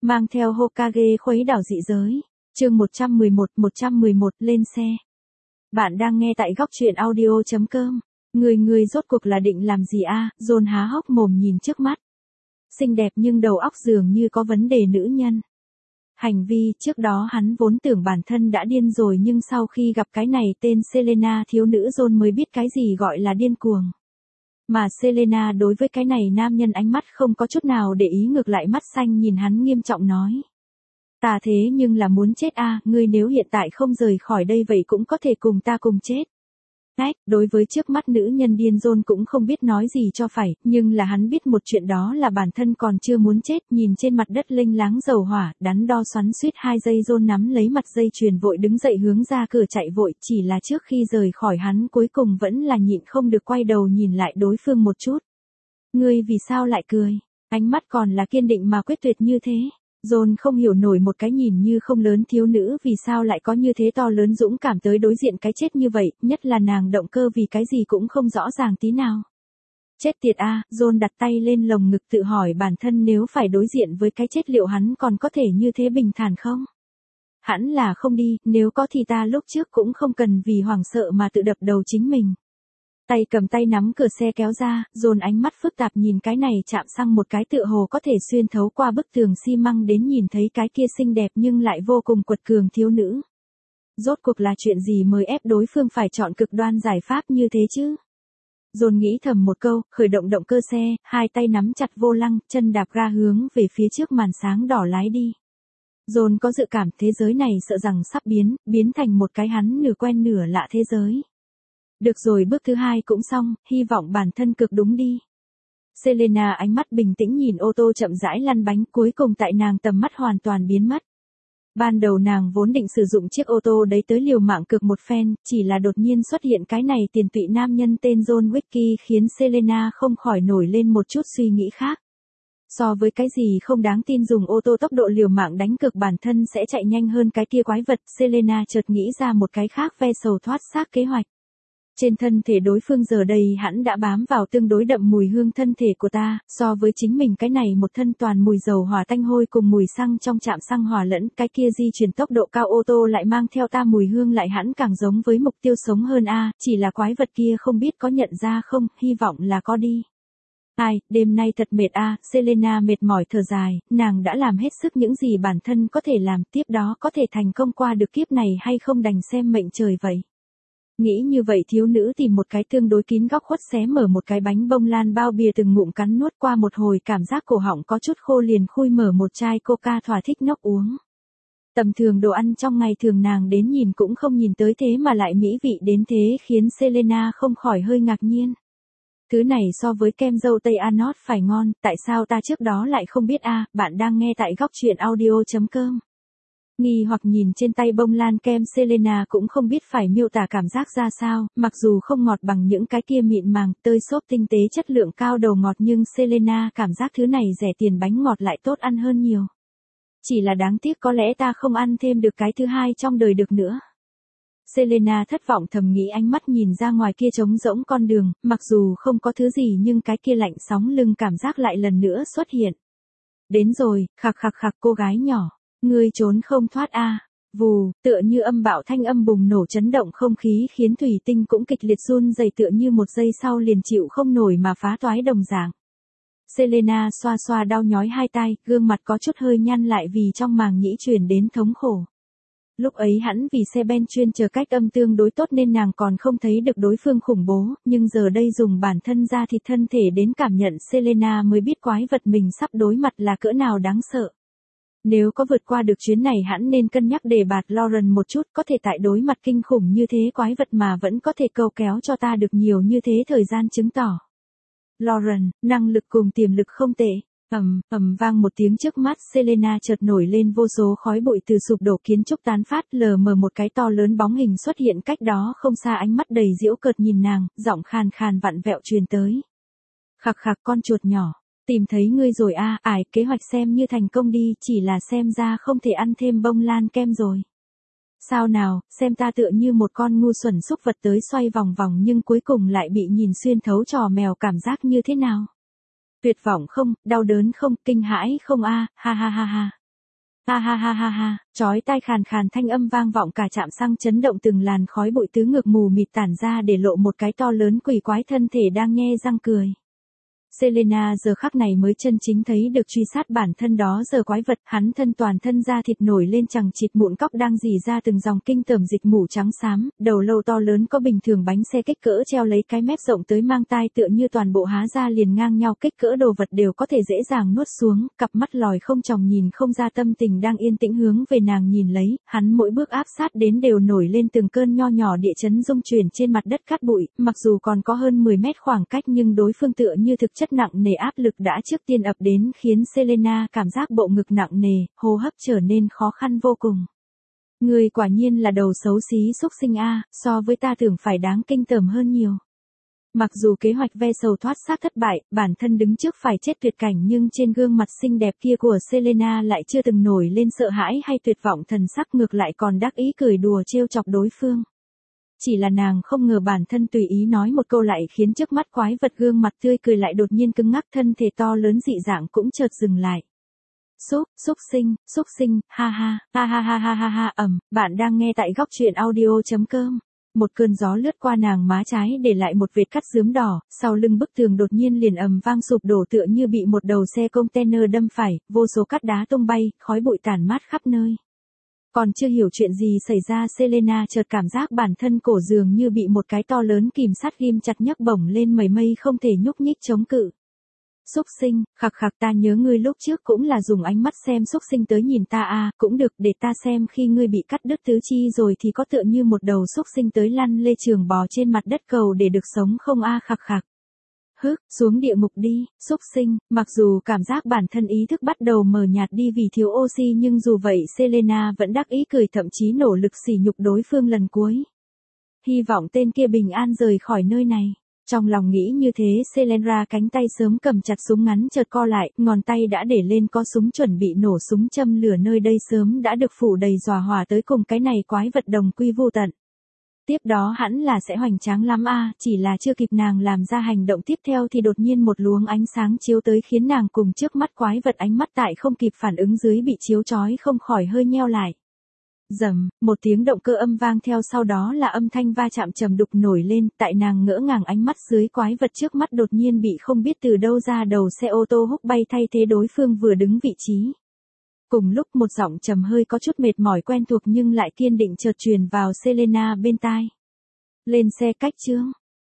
Mang theo Hokage khuấy đảo dị giới. Chương 111 lên xe. Bạn đang nghe tại góc truyện audio.com. Người rốt cuộc là định làm gì a? John há hốc mồm nhìn trước mắt. Xinh đẹp nhưng đầu óc dường như có vấn đề nữ nhân. Hành vi trước đó hắn vốn tưởng bản thân đã điên rồi, nhưng sau khi gặp cái này tên Selena thiếu nữ John mới biết cái gì gọi là điên cuồng. Mà Selena đối với cái này nam nhân ánh mắt không có chút nào để ý, ngược lại mắt xanh nhìn hắn nghiêm trọng nói. Ta thế nhưng là muốn chết a, ngươi nếu hiện tại không rời khỏi đây vậy cũng có thể cùng ta cùng chết. Đối với trước mắt nữ nhân điên John cũng không biết nói gì cho phải, nhưng là hắn biết một chuyện, đó là bản thân còn chưa muốn chết. Nhìn trên mặt đất lênh láng dầu hỏa, đắn đo xoắn xuýt 2 giây John nắm lấy mặt dây chuyền vội đứng dậy hướng ra cửa chạy vội, chỉ là trước khi rời khỏi hắn cuối cùng vẫn là nhịn không được quay đầu nhìn lại đối phương một chút. Ngươi vì sao lại cười? Ánh mắt còn là kiên định mà quyết tuyệt như thế. John không hiểu nổi một cái nhìn như không lớn thiếu nữ vì sao lại có như thế to lớn dũng cảm tới đối diện cái chết như vậy, nhất là nàng động cơ vì cái gì cũng không rõ ràng tí nào. Chết tiệt a, John đặt tay lên lồng ngực tự hỏi bản thân nếu phải đối diện với cái chết liệu hắn còn có thể như thế bình thản không? Hẳn là không đi, nếu có thì ta lúc trước cũng không cần vì hoảng sợ mà tự đập đầu chính mình. Tay cầm tay nắm cửa xe kéo ra, John ánh mắt phức tạp nhìn cái này chạm xăng một cái tựa hồ có thể xuyên thấu qua bức tường xi măng đến nhìn thấy cái kia xinh đẹp nhưng lại vô cùng quật cường thiếu nữ. Rốt cuộc là chuyện gì mới ép đối phương phải chọn cực đoan giải pháp như thế chứ? John nghĩ thầm một câu, khởi động động cơ xe, hai tay nắm chặt vô lăng, chân đạp ga hướng về phía trước màn sáng đỏ lái đi. John có dự cảm thế giới này sợ rằng sắp biến thành một cái hắn nửa quen nửa lạ thế giới. Được rồi, bước thứ 2 cũng xong, hy vọng bản thân cực đúng đi. Selena ánh mắt bình tĩnh nhìn ô tô chậm rãi lăn bánh, cuối cùng tại nàng tầm mắt hoàn toàn biến mất. Ban đầu nàng vốn định sử dụng chiếc ô tô đấy tới liều mạng cược một phen, chỉ là đột nhiên xuất hiện cái này tiền tụy nam nhân tên John Wick khiến Selena không khỏi nổi lên một chút suy nghĩ khác. So với cái gì không đáng tin dùng ô tô tốc độ liều mạng đánh cược bản thân sẽ chạy nhanh hơn cái kia quái vật, Selena chợt nghĩ ra một cái khác ve sầu thoát xác kế hoạch. Trên thân thể đối phương giờ đây hẳn đã bám vào tương đối đậm mùi hương thân thể của ta, so với chính mình cái này một thân toàn mùi dầu hỏa tanh hôi cùng mùi xăng trong trạm xăng hòa lẫn, cái kia di chuyển tốc độ cao ô tô lại mang theo ta mùi hương lại hẳn càng giống với mục tiêu sống hơn a, chỉ là quái vật kia không biết có nhận ra không, hy vọng là có đi. Ai, đêm nay thật mệt a, Selena mệt mỏi thở dài, nàng đã làm hết sức những gì bản thân có thể làm, tiếp đó có thể thành công qua được kiếp này hay không đành xem mệnh trời vậy. Nghĩ như vậy thiếu nữ tìm một cái tương đối kín góc khuất xé mở một cái bánh bông lan bao bìa từng ngụm cắn nuốt, qua một hồi cảm giác cổ họng có chút khô liền khui mở một chai coca thỏa thích nốc uống. Tầm thường đồ ăn trong ngày thường nàng đến nhìn cũng không nhìn tới thế mà lại mỹ vị đến thế khiến Selena không khỏi hơi ngạc nhiên. Thứ này so với kem dâu tây Anot phải ngon, tại sao ta trước đó lại không biết a? Bạn đang nghe tại góc truyện audio.com. Nghi hoặc nhìn trên tay bông lan kem, Selena cũng không biết phải miêu tả cảm giác ra sao, mặc dù không ngọt bằng những cái kia mịn màng, tơi xốp tinh tế chất lượng cao đầu ngọt, nhưng Selena cảm giác thứ này rẻ tiền bánh ngọt lại tốt ăn hơn nhiều. Chỉ là đáng tiếc có lẽ ta không ăn thêm được cái thứ 2 trong đời được nữa. Selena thất vọng thầm nghĩ, ánh mắt nhìn ra ngoài kia trống rỗng con đường, mặc dù không có thứ gì nhưng cái kia lạnh sóng lưng cảm giác lại lần nữa xuất hiện. Đến rồi, khạc cô gái nhỏ. Ngươi trốn không thoát a. Vù, tựa như âm bạo thanh âm bùng nổ chấn động không khí khiến thủy tinh cũng kịch liệt run rẩy, tựa như một giây sau liền chịu không nổi mà phá toái đồng dạng. Selena xoa xoa đau nhói hai tay, gương mặt có chút hơi nhăn lại vì trong màng nhĩ truyền đến thống khổ. Lúc ấy hẳn vì xe ben chuyên chờ cách âm tương đối tốt nên nàng còn không thấy được đối phương khủng bố, nhưng giờ đây dùng bản thân ra thịt thân thể đến cảm nhận, Selena mới biết quái vật mình sắp đối mặt là cỡ nào đáng sợ. Nếu có vượt qua được chuyến này hẳn nên cân nhắc đề bạt Lauren một chút, có thể tại đối mặt kinh khủng như thế quái vật mà vẫn có thể câu kéo cho ta được nhiều như thế thời gian chứng tỏ. Lauren, năng lực cùng tiềm lực không tệ. Vang một tiếng, trước mắt Selena chợt nổi lên vô số khói bụi từ sụp đổ kiến trúc tán phát, lờ mờ một cái to lớn bóng hình xuất hiện cách đó không xa, ánh mắt đầy giễu cợt nhìn nàng, giọng khàn khàn vặn vẹo truyền tới. Khạc con chuột nhỏ. Tìm thấy ngươi rồi a, kế hoạch xem như thành công đi, chỉ là xem ra không thể ăn thêm bông lan kem rồi. Sao nào, xem ta tựa như một con ngu xuẩn xúc vật tới xoay vòng vòng nhưng cuối cùng lại bị nhìn xuyên thấu trò mèo, cảm giác như thế nào? Tuyệt vọng không, đau đớn không, kinh hãi không a, ha. Ha ha ha ha ha, chói tai khàn khàn thanh âm vang vọng cả trạm xăng, chấn động từng làn khói bụi tứ ngược mù mịt tản ra để lộ một cái to lớn quỷ quái thân thể đang nhe răng cười. Selena giờ khắc này mới chân chính thấy được truy sát bản thân đó giờ quái vật, hắn thân toàn thân da thịt nổi lên chằng chịt, mụn cóc đang rỉ ra từng dòng kinh tởm dịch mủ trắng xám, đầu lâu to lớn có bình thường bánh xe kích cỡ treo lấy cái mép rộng tới mang tai, tựa như toàn bộ há ra liền ngang nhau, kích cỡ đồ vật đều có thể dễ dàng nuốt xuống, cặp mắt lòi không tròng nhìn không ra tâm tình đang yên tĩnh hướng về nàng nhìn lấy, hắn mỗi bước áp sát đến đều nổi lên từng cơn nho nhỏ địa chấn rung chuyển trên mặt đất cát bụi, mặc dù còn có hơn 10 mét khoảng cách nhưng đối phương tựa như thực chất nặng nề áp lực đã trước tiên ập đến, khiến Selena cảm giác bộ ngực nặng nề, hô hấp trở nên khó khăn vô cùng. Người quả nhiên là đầu xấu xí xúc sinh a, so với ta tưởng phải đáng kinh tởm hơn nhiều. Mặc dù kế hoạch ve sầu thoát xác thất bại, bản thân đứng trước phải chết tuyệt cảnh, nhưng trên gương mặt xinh đẹp kia của Selena lại chưa từng nổi lên sợ hãi hay tuyệt vọng thần sắc, ngược lại còn đắc ý cười đùa trêu chọc đối phương. Chỉ là nàng không ngờ bản thân tùy ý nói một câu lại khiến trước mắt quái vật gương mặt tươi cười lại đột nhiên cứng ngắc, thân thể to lớn dị dạng cũng chợt dừng lại. Xúc sinh, ha ha, ha ha ha ha ha ha bạn đang nghe tại góc truyện audio.com. Một cơn gió lướt qua nàng má trái để lại một vệt cắt rướm đỏ, sau lưng bức tường đột nhiên liền ầm vang sụp đổ tựa như bị một đầu xe container đâm phải, vô số cát đá tung bay, khói bụi tản mát khắp nơi. Còn chưa hiểu chuyện gì xảy ra, Selena chợt cảm giác bản thân cổ dường như bị một cái to lớn kìm sắt ghim chặt, nhấc bổng lên mây mây không thể nhúc nhích chống cự. Xúc sinh, khặc khặc, ta nhớ ngươi lúc trước cũng là dùng ánh mắt xem xúc sinh tới nhìn ta à, cũng được, để ta xem khi ngươi bị cắt đứt tứ chi rồi thì có tựa như một đầu xúc sinh tới lăn lê trường bò trên mặt đất cầu để được sống không a, khặc khặc. Xuống địa ngục đi, xúc sinh. Mặc dù cảm giác bản thân ý thức bắt đầu mờ nhạt đi vì thiếu oxy, nhưng dù vậy Selena vẫn đắc ý cười, thậm chí nỗ lực sỉ nhục đối phương lần cuối. Hy vọng tên kia bình an rời khỏi nơi này. Trong lòng nghĩ như thế, Selena cánh tay sớm cầm chặt súng ngắn chợt co lại, ngón tay đã để lên có súng chuẩn bị nổ súng châm lửa, nơi đây sớm đã được phủ đầy dò hỏa tới cùng cái này quái vật đồng quy vô tận. Tiếp đó hẳn là sẽ hoành tráng lắm a, chỉ là chưa kịp nàng làm ra hành động tiếp theo thì đột nhiên một luồng ánh sáng chiếu tới, khiến nàng cùng trước mắt quái vật ánh mắt tại không kịp phản ứng dưới bị chiếu chói không khỏi hơi nheo lại. Rầm, một tiếng động cơ âm vang theo sau đó là âm thanh va chạm trầm đục nổi lên, tại nàng ngỡ ngàng ánh mắt dưới, quái vật trước mắt đột nhiên bị không biết từ đâu ra đầu xe ô tô húc bay, thay thế đối phương vừa đứng vị trí. Cùng lúc một giọng trầm hơi có chút mệt mỏi quen thuộc nhưng lại kiên định chợt truyền vào Selena bên tai. Lên xe cách chương.